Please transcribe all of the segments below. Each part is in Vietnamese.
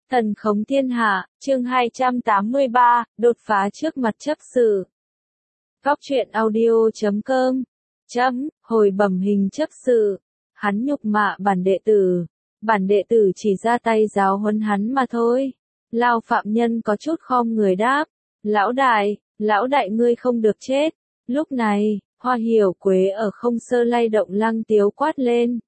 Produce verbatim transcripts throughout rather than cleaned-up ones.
Thần khống thiên hạ, chương hai trăm tám mươi ba, đột phá trước mặt chấp sự. Góc truyện audio chấm com. Chấm, hồi bẩm hình chấp sự. Hắn nhục mạ bản đệ tử. Bản đệ tử chỉ ra tay giáo huấn hắn mà thôi. Lao phạm nhân có chút khom người đáp. Lão đại, lão đại ngươi không được chết. Lúc này, Hoa Hiểu Quế ở không sơ lay động Lăng Tiếu quát lên.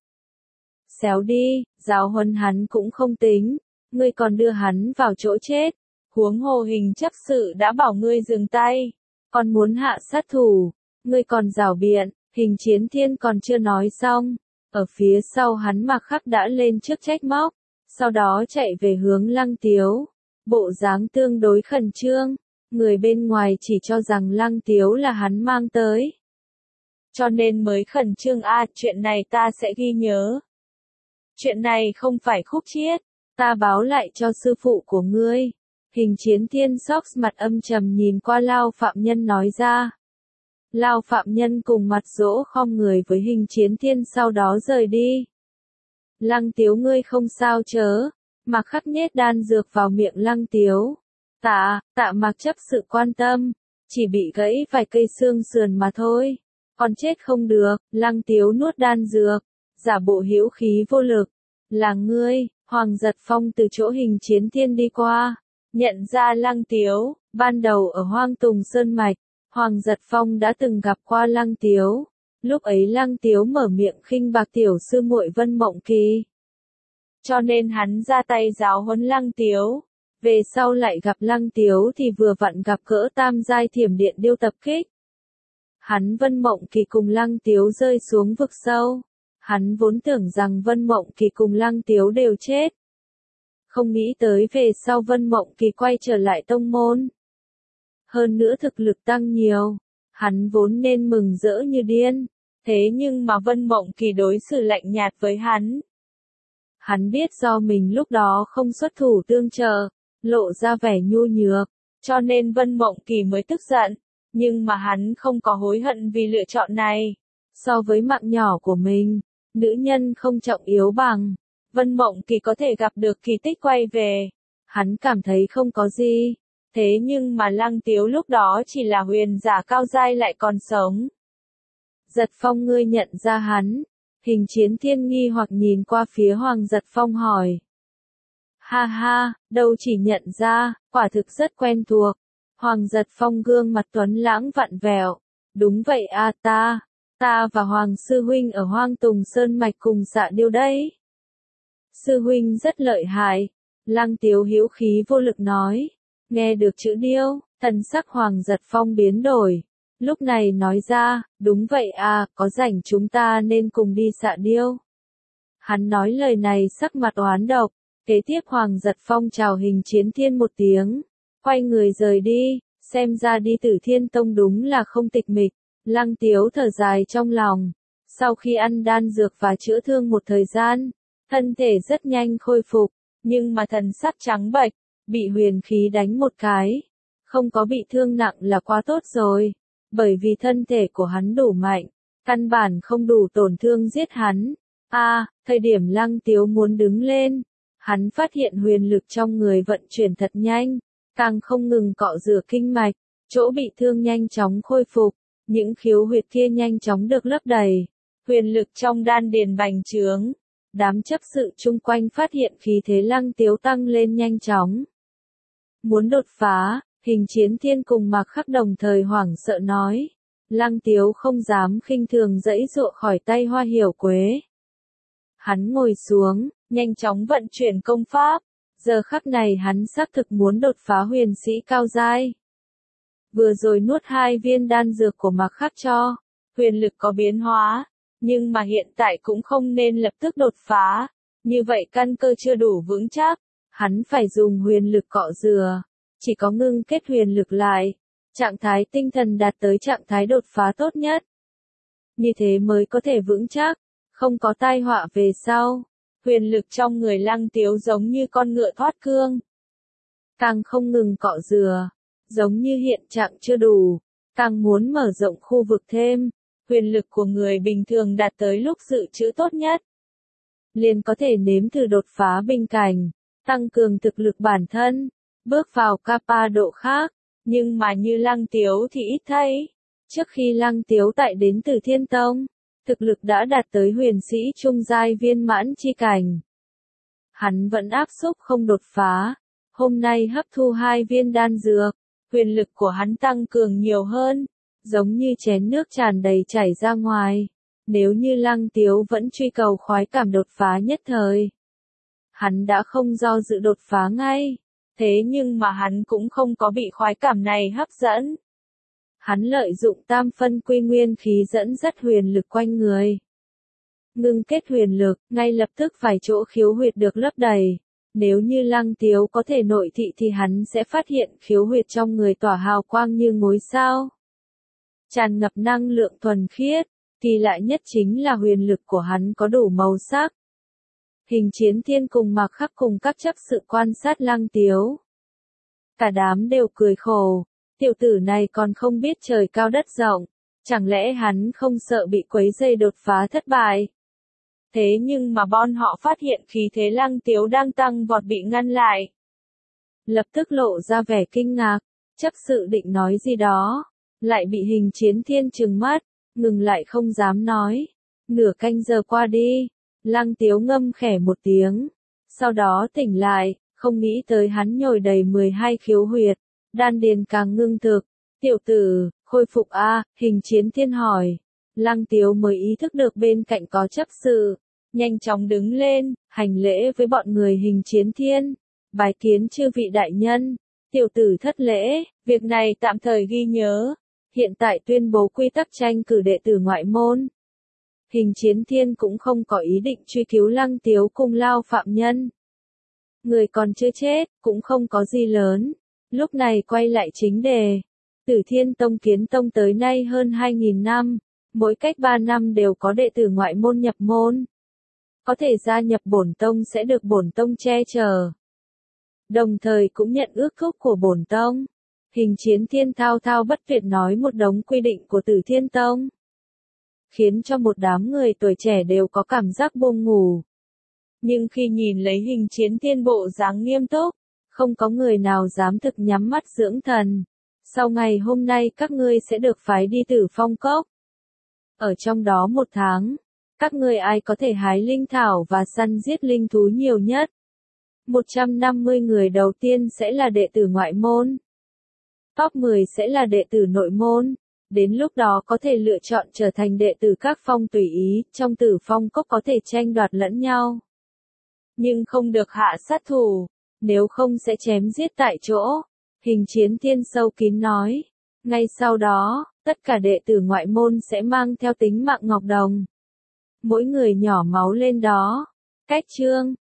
Xéo đi, giáo huấn hắn cũng không tính. Ngươi còn đưa hắn vào chỗ chết. Huống hồ hình chấp sự đã bảo ngươi dừng tay. Còn muốn hạ sát thủ. Ngươi còn rảo biện, Hình Chiến Thiên còn chưa nói xong. Ở phía sau hắn Mạc Khắc đã lên trước trách móc. Sau đó chạy về hướng Lăng Tiếu. Bộ dáng tương đối khẩn trương. Người bên ngoài chỉ cho rằng Lăng Tiếu là hắn mang tới. Cho nên mới khẩn trương a, chuyện này ta sẽ ghi nhớ. Chuyện này không phải khúc chiết. Ta báo lại cho sư phụ của ngươi. Hình Chiến Thiên sóc mặt âm trầm nhìn qua Lao phạm nhân nói ra. Lao phạm nhân cùng mặt dỗ khom người với Hình Chiến Thiên sau đó rời đi. Lăng Tiếu ngươi không sao chớ. Mạc Khắc nhét đan dược vào miệng Lăng Tiếu. Tạ, tạ Mạc chấp sự quan tâm. Chỉ bị gãy vài cây xương sườn mà thôi. Còn chết không được. Lăng Tiếu nuốt đan dược. Giả bộ hữu khí vô lực. Là ngươi. Hoàng Giật Phong từ chỗ Hình Chiến Thiên đi qua, nhận ra Lăng Tiếu, ban đầu ở Hoang Tùng Sơn Mạch, Hoàng Giật Phong đã từng gặp qua Lăng Tiếu, lúc ấy Lăng Tiếu mở miệng khinh bạc tiểu sư muội Vân Mộng Kỳ. Cho nên hắn ra tay giáo huấn Lăng Tiếu, về sau lại gặp Lăng Tiếu thì vừa vặn gặp cỡ tam giai thiểm điện điêu tập kích. Hắn Vân Mộng Kỳ cùng Lăng Tiếu rơi xuống vực sâu. Hắn vốn tưởng rằng Vân Mộng Kỳ cùng Lăng Tiếu đều chết. Không nghĩ tới về sau Vân Mộng Kỳ quay trở lại tông môn. Hơn nữa thực lực tăng nhiều. Hắn vốn nên mừng rỡ như điên. Thế nhưng mà Vân Mộng Kỳ đối xử lạnh nhạt với hắn. Hắn biết do mình lúc đó không xuất thủ tương trợ, lộ ra vẻ nhu nhược. Cho nên Vân Mộng Kỳ mới tức giận. Nhưng mà hắn không có hối hận vì lựa chọn này. So với mạng nhỏ của mình. Nữ nhân không trọng yếu bằng. Vân Mộng Kỳ có thể gặp được kỳ tích quay về. Hắn cảm thấy không có gì. Thế nhưng mà Lăng Tiếu lúc đó chỉ là huyền giả cao giai lại còn sống. Giật Phong ngươi nhận ra hắn. Hình Chiến Thiên nghi hoặc nhìn qua phía Hoàng Giật Phong hỏi. Ha ha, đâu chỉ nhận ra, quả thực rất quen thuộc. Hoàng Giật Phong gương mặt tuấn lãng vặn vẹo. Đúng vậy a ta. Ta và Hoàng Sư Huynh ở Hoang Tùng Sơn Mạch cùng xạ điêu đấy. Sư Huynh rất lợi hại. Lăng Tiếu hữu khí vô lực nói. Nghe được chữ điêu, thần sắc Hoàng Giật Phong biến đổi. Lúc này nói ra, đúng vậy à, có rảnh chúng ta nên cùng đi xạ điêu. Hắn nói lời này sắc mặt oán độc. Kế tiếp Hoàng Giật Phong chào Hình Chiến Thiên một tiếng. Quay người rời đi, xem ra đi Tử Thiên Tông đúng là không tịch mịch. Lăng Tiếu thở dài trong lòng. Sau khi ăn đan dược và chữa thương một thời gian, thân thể rất nhanh khôi phục, nhưng mà thần sắc trắng bệch, bị huyền khí đánh một cái. Không có bị thương nặng là quá tốt rồi, bởi vì thân thể của hắn đủ mạnh, căn bản không đủ tổn thương giết hắn. A, à, thời điểm Lăng Tiếu muốn đứng lên, hắn phát hiện huyền lực trong người vận chuyển thật nhanh, càng không ngừng cọ rửa kinh mạch, chỗ bị thương nhanh chóng khôi phục. Những khiếu huyệt kia nhanh chóng được lấp đầy, huyền lực trong đan điền bành trướng. Đám chấp sự chung quanh phát hiện khí thế Lăng Tiếu tăng lên nhanh chóng. Muốn đột phá, Hình Chiến Thiên cùng Mạc Khắc đồng thời hoảng sợ nói. Lăng Tiếu không dám khinh thường giãy giụa khỏi tay Hoa Hiểu Quế. Hắn ngồi xuống, nhanh chóng vận chuyển công pháp. Giờ khắc này hắn xác thực muốn đột phá huyền sĩ cao giai. Vừa rồi nuốt hai viên đan dược của Mạc Khắc cho, huyền lực có biến hóa, nhưng mà hiện tại cũng không nên lập tức đột phá, như vậy căn cơ chưa đủ vững chắc, hắn phải dùng huyền lực cọ rửa, chỉ có ngưng kết huyền lực lại, trạng thái tinh thần đạt tới trạng thái đột phá tốt nhất. Như thế mới có thể vững chắc, không có tai họa về sau, huyền lực trong người Lăng Tiếu giống như con ngựa thoát cương. Càng không ngừng cọ rửa. Giống như hiện trạng chưa đủ, càng muốn mở rộng khu vực thêm, huyền lực của người bình thường đạt tới lúc dự trữ tốt nhất. Liền có thể nếm thử đột phá bình cảnh, tăng cường thực lực bản thân, bước vào Kappa độ khác, nhưng mà như Lăng Tiếu thì ít thấy. Trước khi Lăng Tiếu tại đến từ Thiên Tông, thực lực đã đạt tới huyền sĩ trung giai viên mãn chi cảnh. Hắn vẫn áp xúc không đột phá, hôm nay hấp thu hai viên đan dược, huyền lực của hắn tăng cường nhiều hơn, giống như chén nước tràn đầy chảy ra ngoài. Nếu như Lăng Tiếu vẫn truy cầu khoái cảm đột phá nhất thời, hắn đã không do dự đột phá ngay, thế nhưng mà hắn cũng không có bị khoái cảm này hấp dẫn. Hắn lợi dụng tam phân quy nguyên khí dẫn dắt huyền lực quanh người. Ngưng kết huyền lực, ngay lập tức vài chỗ khiếu huyệt được lấp đầy. Nếu như Lăng Tiếu có thể nội thị thì hắn sẽ phát hiện khiếu huyệt trong người tỏa hào quang như ngôi sao. Tràn ngập năng lượng thuần khiết, kỳ lạ nhất chính là huyền lực của hắn có đủ màu sắc. Hình Chiến Thiên cùng Mạc Khắc cùng các chấp sự quan sát Lăng Tiếu. Cả đám đều cười khổ, tiểu tử này còn không biết trời cao đất rộng, chẳng lẽ hắn không sợ bị quấy rầy đột phá thất bại. Thế nhưng mà bọn họ phát hiện khí thế Lăng Tiếu đang tăng vọt bị ngăn lại. Lập tức lộ ra vẻ kinh ngạc, chấp sự định nói gì đó, lại bị Hình Chiến Thiên trừng mắt, ngừng lại không dám nói. Nửa canh giờ qua đi, Lăng Tiếu ngâm khẽ một tiếng, sau đó tỉnh lại, không nghĩ tới hắn nhồi đầy mười hai khiếu huyệt, đan điền càng ngưng thực. Tiểu tử, khôi phục a, Hình Chiến Thiên hỏi. Lăng Tiếu mới ý thức được bên cạnh có chấp sự, nhanh chóng đứng lên, hành lễ với bọn người Hình Chiến Thiên, bái kiến chư vị đại nhân. Tiểu tử thất lễ, việc này tạm thời ghi nhớ, hiện tại tuyên bố quy tắc tranh cử đệ tử ngoại môn. Hình Chiến Thiên cũng không có ý định truy cứu Lăng Tiếu cùng lao phạm nhân. Người còn chưa chết, cũng không có gì lớn. Lúc này quay lại chính đề. Tử Thiên Tông kiến tông tới nay hơn hai nghìn năm, mỗi cách ba năm đều có đệ tử ngoại môn nhập môn. Có thể gia nhập bổn tông sẽ được bổn tông che chở. Đồng thời cũng nhận ước thúc của bổn tông. Hình Chiến Thiên thao thao bất tuyệt nói một đống quy định của Tử Thiên Tông, khiến cho một đám người tuổi trẻ đều có cảm giác buông ngủ. Nhưng khi nhìn lấy Hình Chiến Thiên bộ dáng nghiêm túc, không có người nào dám thực nhắm mắt dưỡng thần. Sau ngày hôm nay các ngươi sẽ được phái đi Tử Phong Cốc. Ở trong đó một tháng, các ngươi ai có thể hái linh thảo và săn giết linh thú nhiều nhất. một trăm năm mươi người đầu tiên sẽ là đệ tử ngoại môn. Top mười sẽ là đệ tử nội môn. Đến lúc đó có thể lựa chọn trở thành đệ tử các phong tùy ý, trong Tử Phong Cốc có thể tranh đoạt lẫn nhau. Nhưng không được hạ sát thủ, nếu không sẽ chém giết tại chỗ. Hình Chiến Thiên sâu kín nói. Ngay sau đó, tất cả đệ tử ngoại môn sẽ mang theo tính mạng ngọc đồng. Mỗi người nhỏ máu lên đó. Cách chương